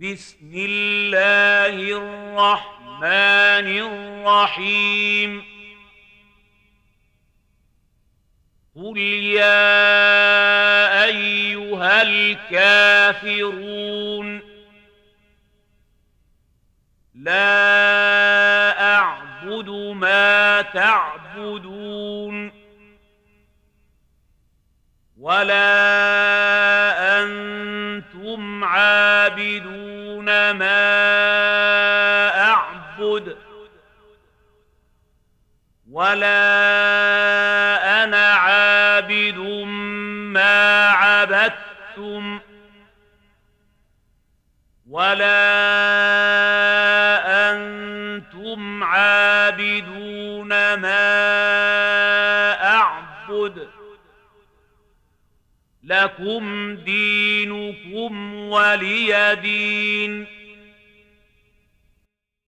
بسم الله الرحمن الرحيم قل يا أيها الكافرون لا أعبد ما تعبدون ولا أنتم عابدون ما أعبد ولا أنا عابد ما عبدتم ولا أنتم عابدون ما أعبد لكم دينكم ولي دين